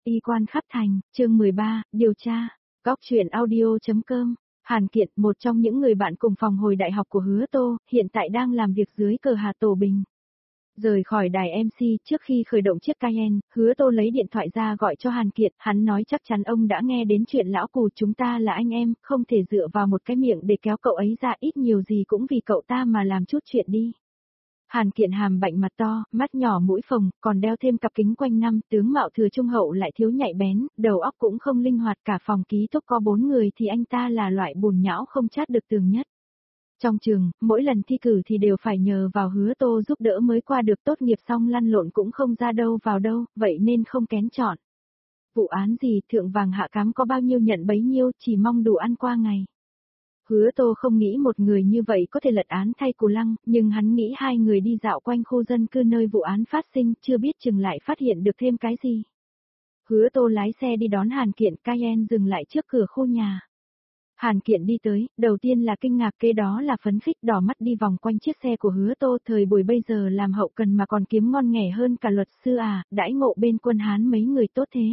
Y quan khắp thành, chương 13, điều tra. Góc truyện audio.com. Hàn Kiện, một trong những người bạn cùng phòng hồi đại học của Hứa Tô, hiện tại đang làm việc dưới cờ Hà Tổ Bình. Rời khỏi đài MC trước khi khởi động chiếc Cayenne, Hứa Tô lấy điện thoại ra gọi cho Hàn Kiện, hắn nói chắc chắn ông đã nghe đến chuyện lão Cù chúng ta là anh em, không thể dựa vào một cái miệng để kéo cậu ấy ra, ít nhiều gì cũng vì cậu ta mà làm chút chuyện đi. Hàn Kiện hàm bệnh mặt to, mắt nhỏ mũi phồng, còn đeo thêm cặp kính quanh năm, tướng mạo thừa trung hậu lại thiếu nhạy bén, đầu óc cũng không linh hoạt, cả phòng ký túc có 4 người thì anh ta là loại bùn nhão không chát được tường nhất. Trong trường, mỗi lần thi cử thì đều phải nhờ vào Hứa Tô giúp đỡ mới qua được, tốt nghiệp xong lăn lộn cũng không ra đâu vào đâu, vậy nên không kén chọn. Vụ án gì thượng vàng hạ cám có bao nhiêu nhận bấy nhiêu, chỉ mong đủ ăn qua ngày. Hứa Tô không nghĩ một người như vậy có thể lật án thay Cù Lăng, nhưng hắn nghĩ hai người đi dạo quanh khu dân cư nơi vụ án phát sinh, chưa biết chừng lại phát hiện được thêm cái gì. Hứa Tô lái xe đi đón Hàn Kiện, Cayenne dừng lại trước cửa khu nhà. Hàn Kiện đi tới, đầu tiên là kinh ngạc, kế đó là phấn khích, đỏ mắt đi vòng quanh chiếc xe của Hứa Tô, thời buổi bây giờ làm hậu cần mà còn kiếm ngon nghẻ hơn cả luật sư à, đãi ngộ bên quân Hán mấy người tốt thế.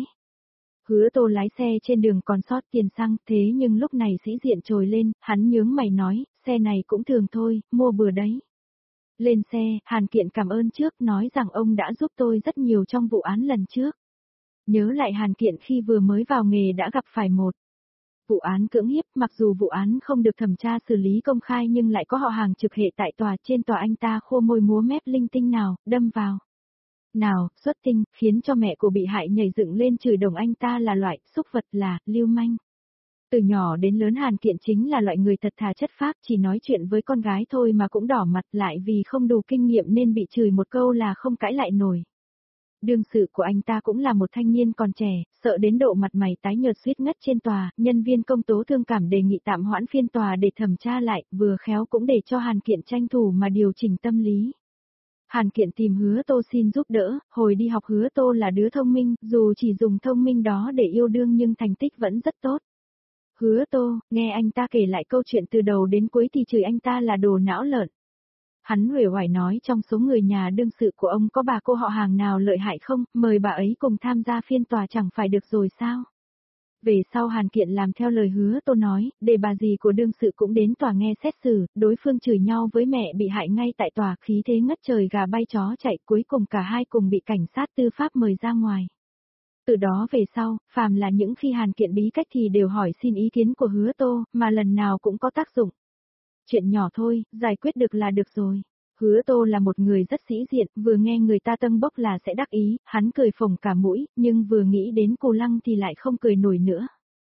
Hứa Tô lái xe trên đường còn sót tiền xăng, thế nhưng lúc này sĩ diện trồi lên, hắn nhướng mày nói, xe này cũng thường thôi, mua bừa đấy. Lên xe, Hàn Kiện cảm ơn trước, nói rằng ông đã giúp tôi rất nhiều trong vụ án lần trước. Nhớ lại Hàn Kiện khi vừa mới vào nghề đã gặp phải một vụ án cưỡng hiếp, mặc dù vụ án không được thẩm tra xử lý công khai nhưng lại có họ hàng trực hệ tại tòa, trên tòa anh ta khô môi múa mép linh tinh nào, đâm vào. Nào, xuất tinh, khiến cho mẹ của bị hại nhảy dựng lên chửi đồng anh ta là loại xúc vật, là lưu manh. Từ nhỏ đến lớn Hàn Kiện chính là loại người thật thà chất phác, chỉ nói chuyện với con gái thôi mà cũng đỏ mặt, lại vì không đủ kinh nghiệm nên bị chửi một câu là không cãi lại nổi. Đương sự của anh ta cũng là một thanh niên còn trẻ, sợ đến độ mặt mày tái nhợt suýt ngất trên tòa, nhân viên công tố thương cảm đề nghị tạm hoãn phiên tòa để thẩm tra lại, vừa khéo cũng để cho Hàn Kiện tranh thủ mà điều chỉnh tâm lý. Hàn Kiện tìm Hứa Tô xin giúp đỡ, hồi đi học Hứa Tô là đứa thông minh, dù chỉ dùng thông minh đó để yêu đương nhưng thành tích vẫn rất tốt. Hứa Tô, nghe anh ta kể lại câu chuyện từ đầu đến cuối thì chửi anh ta là đồ não lợn. Hắn uể oải nói trong số người nhà đương sự của ông có bà cô họ hàng nào lợi hại không, mời bà ấy cùng tham gia phiên tòa chẳng phải được rồi sao? Về sau Hàn Kiện làm theo lời Hứa Tô nói, để bà dì của đương sự cũng đến tòa nghe xét xử, đối phương chửi nhau với mẹ bị hại ngay tại tòa, khí thế ngất trời gà bay chó chạy, cuối cùng cả hai cùng bị cảnh sát tư pháp mời ra ngoài. Từ đó về sau, phàm là những khi Hàn Kiện bí cách thì đều hỏi xin ý kiến của Hứa Tô, mà lần nào cũng có tác dụng. Chuyện nhỏ thôi, giải quyết được là được rồi. Hứa Tô là một người rất sĩ diện, vừa nghe người ta tâng bốc là sẽ đắc ý, hắn cười phồng cả mũi, nhưng vừa nghĩ đến Cù Lăng thì lại không cười nổi nữa.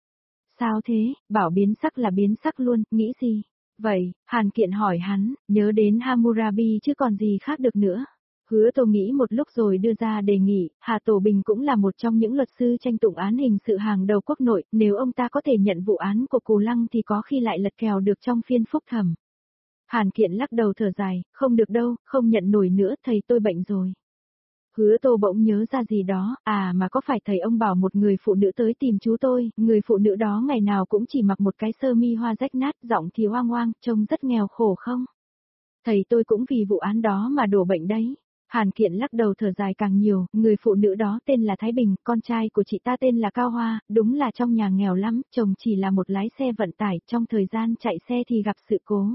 Sao thế, bảo biến sắc là biến sắc luôn, nghĩ gì? Vậy, Hàn Kiện hỏi hắn, nhớ đến Hammurabi chứ còn gì khác được nữa. Hứa Tô nghĩ một lúc rồi đưa ra đề nghị, Hà Tổ Bình cũng là một trong những luật sư tranh tụng án hình sự hàng đầu quốc nội, nếu ông ta có thể nhận vụ án của Cù Lăng thì có khi lại lật kèo được trong phiên phúc thẩm. Hàn Kiện lắc đầu thở dài, không được đâu, không nhận nổi nữa, thầy tôi bệnh rồi. Hứa Tô bỗng nhớ ra gì đó, à mà có phải thầy ông bảo một người phụ nữ tới tìm chú tôi, người phụ nữ đó ngày nào cũng chỉ mặc một cái sơ mi hoa rách nát, giọng thì oang oang, trông rất nghèo khổ không? Thầy tôi cũng vì vụ án đó mà đổ bệnh đấy. Hàn Kiện lắc đầu thở dài càng nhiều, người phụ nữ đó tên là Thái Bình, con trai của chị ta tên là Cao Hoa, đúng là trong nhà nghèo lắm, chồng chỉ là một lái xe vận tải, trong thời gian chạy xe thì gặp sự cố.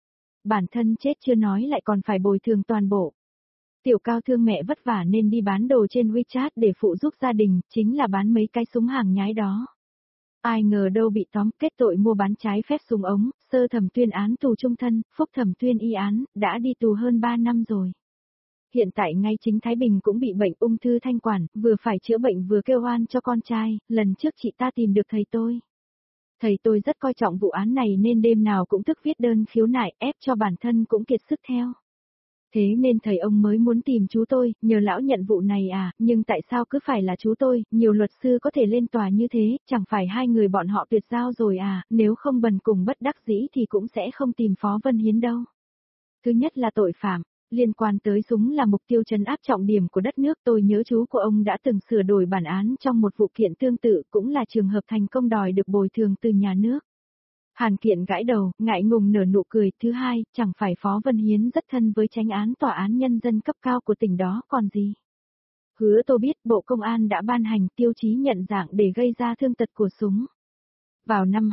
Bản thân chết chưa nói lại còn phải bồi thường toàn bộ. Tiểu Cao thương mẹ vất vả nên đi bán đồ trên WeChat để phụ giúp gia đình, chính là bán mấy cái súng hàng nhái đó. Ai ngờ đâu bị tóm, kết tội mua bán trái phép súng ống, sơ thẩm tuyên án tù chung thân, phúc thẩm tuyên y án, đã đi tù hơn 3 năm rồi. Hiện tại ngay chính Thái Bình cũng bị bệnh ung thư thanh quản, vừa phải chữa bệnh vừa kêu oan cho con trai, lần trước chị ta tìm được thầy tôi. Thầy tôi rất coi trọng vụ án này nên đêm nào cũng thức viết đơn khiếu nại, ép cho bản thân cũng kiệt sức theo. Thế nên thầy ông mới muốn tìm chú tôi, nhờ lão nhận vụ này à, nhưng tại sao cứ phải là chú tôi, nhiều luật sư có thể lên tòa như thế, chẳng phải hai người bọn họ tuyệt giao rồi à, nếu không bần cùng bất đắc dĩ thì cũng sẽ không tìm Phó Vân Hiến đâu. Thứ nhất là tội phạm, liên quan tới súng là mục tiêu trấn áp trọng điểm của đất nước, tôi nhớ chú của ông đã từng sửa đổi bản án trong một vụ kiện tương tự, cũng là trường hợp thành công đòi được bồi thường từ nhà nước. Hàn Kiện gãi đầu, ngại ngùng nở nụ cười, thứ hai, chẳng phải Phó Vân Hiến rất thân với chánh án tòa án nhân dân cấp cao của tỉnh đó còn gì. Hứa Tô biết Bộ Công an đã ban hành tiêu chí nhận dạng để gây ra thương tật của súng. Vào năm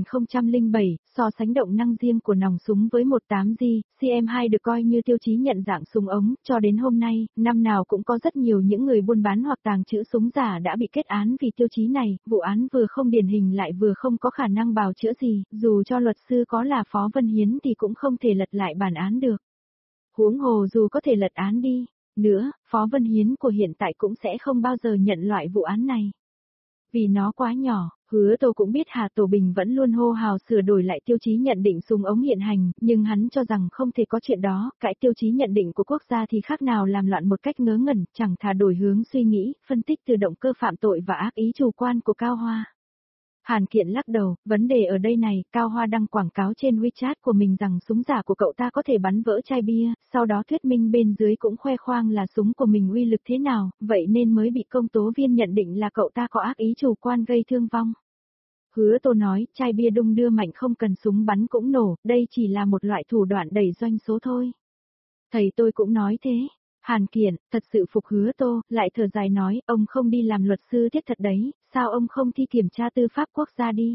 2007, so sánh động năng riêng của nòng súng với 18G, CM2 được coi như tiêu chí nhận dạng súng ống, cho đến hôm nay, năm nào cũng có rất nhiều những người buôn bán hoặc tàng trữ súng giả đã bị kết án vì tiêu chí này, vụ án vừa không điển hình lại vừa không có khả năng bào chữa gì, dù cho luật sư có là Phó Vân Hiến thì cũng không thể lật lại bản án được. Huống hồ dù có thể lật án đi nữa, Phó Vân Hiến của hiện tại cũng sẽ không bao giờ nhận loại vụ án này. Vì nó quá nhỏ, Hứa Tô cũng biết Hà Tổ Bình vẫn luôn hô hào sửa đổi lại tiêu chí nhận định súng ống hiện hành, nhưng hắn cho rằng không thể có chuyện đó, cãi tiêu chí nhận định của quốc gia thì khác nào làm loạn một cách ngớ ngẩn, chẳng thà đổi hướng suy nghĩ, phân tích từ động cơ phạm tội và ác ý chủ quan của Cao Hoa. Hàn Kiện lắc đầu, vấn đề ở đây này, Cao Hoa đăng quảng cáo trên WeChat của mình rằng súng giả của cậu ta có thể bắn vỡ chai bia, sau đó thuyết minh bên dưới cũng khoe khoang là súng của mình uy lực thế nào, vậy nên mới bị công tố viên nhận định là cậu ta có ác ý chủ quan gây thương vong. Hứa Tô nói, chai bia đung đưa mạnh không cần súng bắn cũng nổ, đây chỉ là một loại thủ đoạn đẩy doanh số thôi. Thầy tôi cũng nói thế. Hàn Kiện, thật sự phục Hứa Tô, lại thở dài nói, ông không đi làm luật sư thiết thật đấy, sao ông không thi kiểm tra tư pháp quốc gia đi?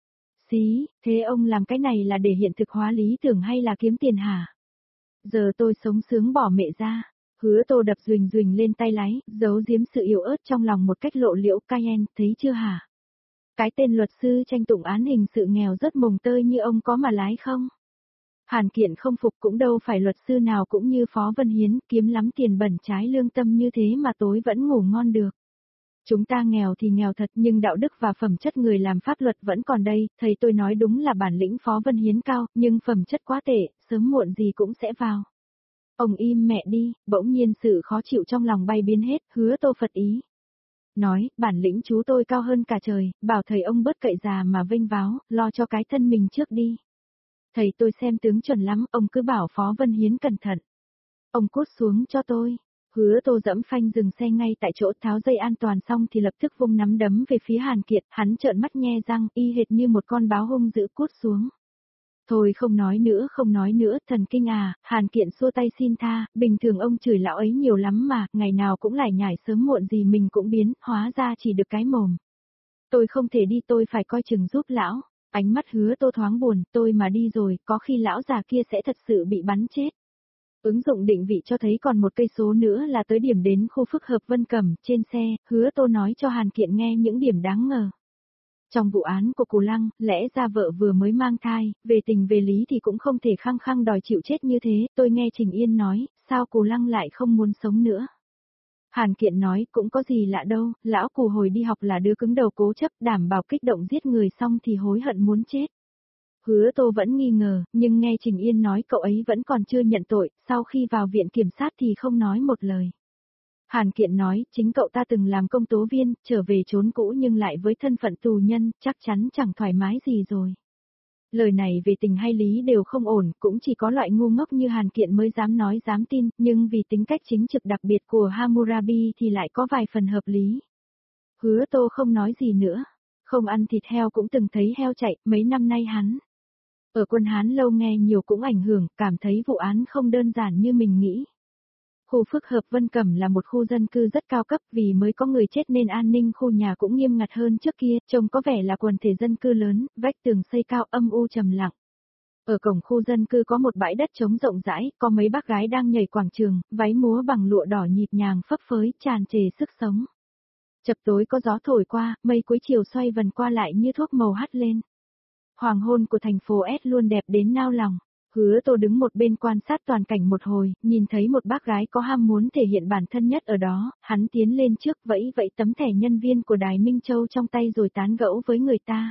Xí, thế ông làm cái này là để hiện thực hóa lý tưởng hay là kiếm tiền hả? Giờ tôi sống sướng bỏ mẹ ra. Hứa Tô đập duỳnh duỳnh lên tay lái, giấu giếm sự yếu ớt trong lòng một cách lộ liễu. Cayenne, thấy chưa hả? Cái tên luật sư tranh tụng án hình sự nghèo rất mồng tơi như ông có mà lái không? Hàn Kiện không phục, cũng đâu phải luật sư nào cũng như Phó Vân Hiến, kiếm lắm tiền bẩn trái lương tâm như thế mà tối vẫn ngủ ngon được. Chúng ta nghèo thì nghèo thật nhưng đạo đức và phẩm chất người làm pháp luật vẫn còn đây, thầy tôi nói đúng là bản lĩnh Phó Vân Hiến cao, nhưng phẩm chất quá tệ, sớm muộn gì cũng sẽ vào. Ông im mẹ đi, bỗng nhiên sự khó chịu trong lòng bay biến hết, Hứa Tô phật ý. Nói, bản lĩnh chú tôi cao hơn cả trời, bảo thầy ông bớt cậy già mà vênh váo, lo cho cái thân mình trước đi. Thầy tôi xem tướng chuẩn lắm, ông cứ bảo Phó Vân Hiến cẩn thận. Ông cút xuống cho tôi. Hứa Tô dẫm phanh dừng xe ngay tại chỗ, tháo dây an toàn xong thì lập tức vung nắm đấm về phía Hàn Kiện, hắn trợn mắt nhe răng, y hệt như một con báo hung dữ, cút xuống. Thôi không nói nữa, thần kinh à, Hàn Kiện xua tay xin tha, bình thường ông chửi lão ấy nhiều lắm mà, ngày nào cũng lải nhải sớm muộn gì mình cũng biến, hóa ra chỉ được cái mồm. Tôi không thể đi, tôi phải coi chừng giúp lão. Ánh mắt Hứa Tô thoáng buồn, tôi mà đi rồi, có khi lão già kia sẽ thật sự bị bắn chết. Ứng dụng định vị cho thấy còn 1 cây số nữa là tới điểm đến khu phức hợp Vân Cẩm, trên xe, Hứa Tô nói cho Hàn Kiện nghe những điểm đáng ngờ. Trong vụ án của Cù Lăng, lẽ ra vợ vừa mới mang thai, về tình về lý thì cũng không thể khăng khăng đòi chịu chết như thế, tôi nghe Trình Yên nói, sao Cù Lăng lại không muốn sống nữa. Hàn Kiện nói, cũng có gì lạ đâu, lão Cù hồi đi học là đứa cứng đầu cố chấp, đảm bảo kích động giết người xong thì hối hận muốn chết. Hứa Tô vẫn nghi ngờ, nhưng nghe Trình Yên nói cậu ấy vẫn còn chưa nhận tội, sau khi vào viện kiểm sát thì không nói một lời. Hàn Kiện nói, chính cậu ta từng làm công tố viên, trở về trốn cũ nhưng lại với thân phận tù nhân, chắc chắn chẳng thoải mái gì rồi. Lời này về tình hay lý đều không ổn, cũng chỉ có loại ngu ngốc như Hàn Kiện mới dám nói dám tin, nhưng vì tính cách chính trực đặc biệt của Hammurabi thì lại có vài phần hợp lý. Hứa Tô không nói gì nữa, không ăn thịt heo cũng từng thấy heo chạy, mấy năm nay hắn ở Quân Hán lâu nghe nhiều cũng ảnh hưởng, cảm thấy vụ án không đơn giản như mình nghĩ. Khu phức hợp Vân Cẩm là một khu dân cư rất cao cấp, vì mới có người chết nên an ninh khu nhà cũng nghiêm ngặt hơn trước kia, trông có vẻ là quần thể dân cư lớn, vách tường xây cao, âm u trầm lặng. Ở cổng khu dân cư có một bãi đất trống rộng rãi, có mấy bác gái đang nhảy quảng trường, váy múa bằng lụa đỏ nhịp nhàng phấp phới, tràn trề sức sống. Chập tối có gió thổi qua, mây cuối chiều xoay vần qua lại như thuốc màu hắt lên. Hoàng hôn của thành phố S luôn đẹp đến nao lòng. Hứa Tô đứng một bên quan sát toàn cảnh một hồi, nhìn thấy một bác gái có ham muốn thể hiện bản thân nhất ở đó, hắn tiến lên trước vẫy tấm thẻ nhân viên của Đài Minh Châu trong tay rồi tán gẫu với người ta.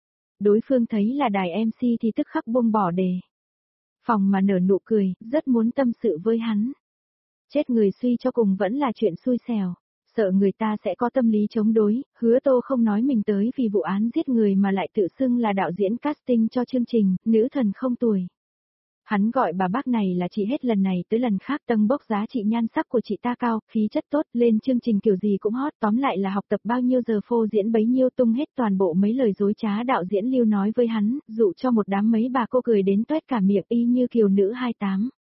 Đối phương thấy là đài MC thì tức khắc buông bỏ đề phòng mà nở nụ cười, rất muốn tâm sự với hắn. Chết người suy cho cùng vẫn là chuyện xui xẻo. Sợ người ta sẽ có tâm lý chống đối, Hứa Tô không nói mình tới vì vụ án giết người mà lại tự xưng là đạo diễn casting cho chương trình, nữ thần không tuổi. Hắn gọi bà bác này là chị hết lần này tới lần khác, tâng bốc giá trị nhan sắc của chị ta cao, khí chất tốt, lên chương trình kiểu gì cũng hot, tóm lại là học tập bao nhiêu giờ phô diễn bấy nhiêu, tung hết toàn bộ mấy lời dối trá đạo diễn Lưu nói với hắn, dụ cho một đám mấy bà cô cười đến toét cả miệng y như kiều nữ 28.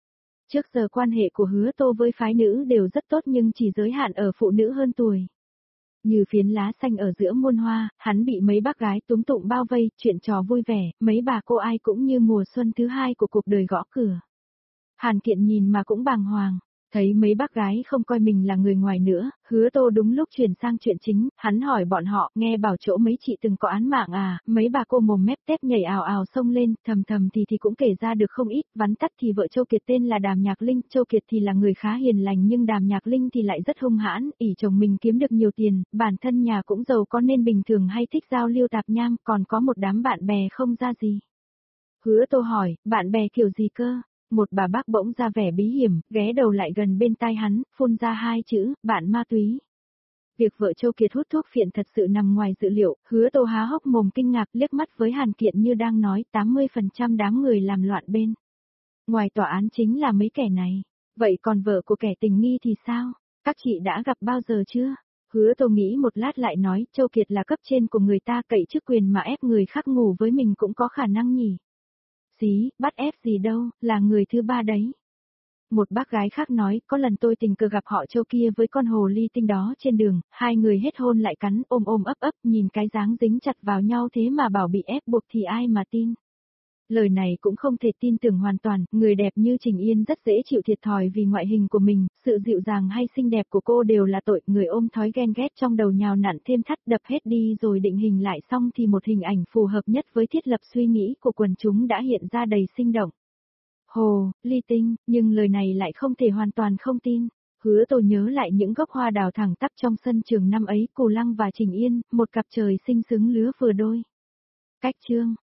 Trước giờ quan hệ của Hứa Tô với phái nữ đều rất tốt nhưng chỉ giới hạn ở phụ nữ hơn tuổi. Như phiến lá xanh ở giữa muôn hoa, hắn bị mấy bác gái túm tụm bao vây, chuyện trò vui vẻ, mấy bà cô ai cũng như mùa xuân thứ hai của cuộc đời gõ cửa. Hàn Kiện nhìn mà cũng bàng hoàng, thấy mấy bác gái không coi mình là người ngoài nữa, Hứa Tô đúng lúc chuyển sang chuyện chính, hắn hỏi bọn họ, nghe bảo chỗ mấy chị từng có án mạng à, mấy bà cô mồm mép tép nhảy ào ào xông lên, thầm thầm thì cũng kể ra được không ít, vắn tắt thì vợ Châu Kiệt tên là Đàm Nhạc Linh, Châu Kiệt thì là người khá hiền lành nhưng Đàm Nhạc Linh thì lại rất hung hãn, ỷ chồng mình kiếm được nhiều tiền, bản thân nhà cũng giàu có nên bình thường hay thích giao lưu tạp nham, còn có một đám bạn bè không ra gì. Hứa Tô hỏi, bạn bè kiểu gì cơ? Một bà bác bỗng ra vẻ bí hiểm, ghé đầu lại gần bên tai hắn, phun ra hai chữ, bạn ma túy. Việc vợ Châu Kiệt hút thuốc phiện thật sự nằm ngoài dự liệu, Hứa Tô há hốc mồm kinh ngạc liếc mắt với Hàn Kiện như đang nói 80% đám người làm loạn bên. Ngoài tòa án chính là mấy kẻ này. Vậy còn vợ của kẻ tình nghi thì sao? Các chị đã gặp bao giờ chưa? Hứa Tô nghĩ một lát lại nói, Châu Kiệt là cấp trên của người ta cậy chức quyền mà ép người khác ngủ với mình cũng có khả năng nhỉ? Xí, bắt ép gì đâu, là người thứ ba đấy. Một bác gái khác nói, có lần tôi tình cờ gặp họ Châu kia với con hồ ly tinh đó trên đường, hai người hết hôn lại cắn, ôm ôm ấp ấp, nhìn cái dáng dính chặt vào nhau thế mà bảo bị ép buộc thì ai mà tin. Lời này cũng không thể tin tưởng hoàn toàn, người đẹp như Trình Yên rất dễ chịu thiệt thòi vì ngoại hình của mình, sự dịu dàng hay xinh đẹp của cô đều là tội, người ôm thói ghen ghét trong đầu nhào nặn thêm thắt đập hết đi rồi định hình lại xong thì một hình ảnh phù hợp nhất với thiết lập suy nghĩ của quần chúng đã hiện ra đầy sinh động. Hồ, ly tinh, nhưng lời này lại không thể hoàn toàn không tin. Hứa Tô nhớ lại những gốc hoa đào thẳng tắp trong sân trường năm ấy, Cù Lăng và Trình Yên, một cặp trời sinh xứng lứa vừa đôi. Cách chương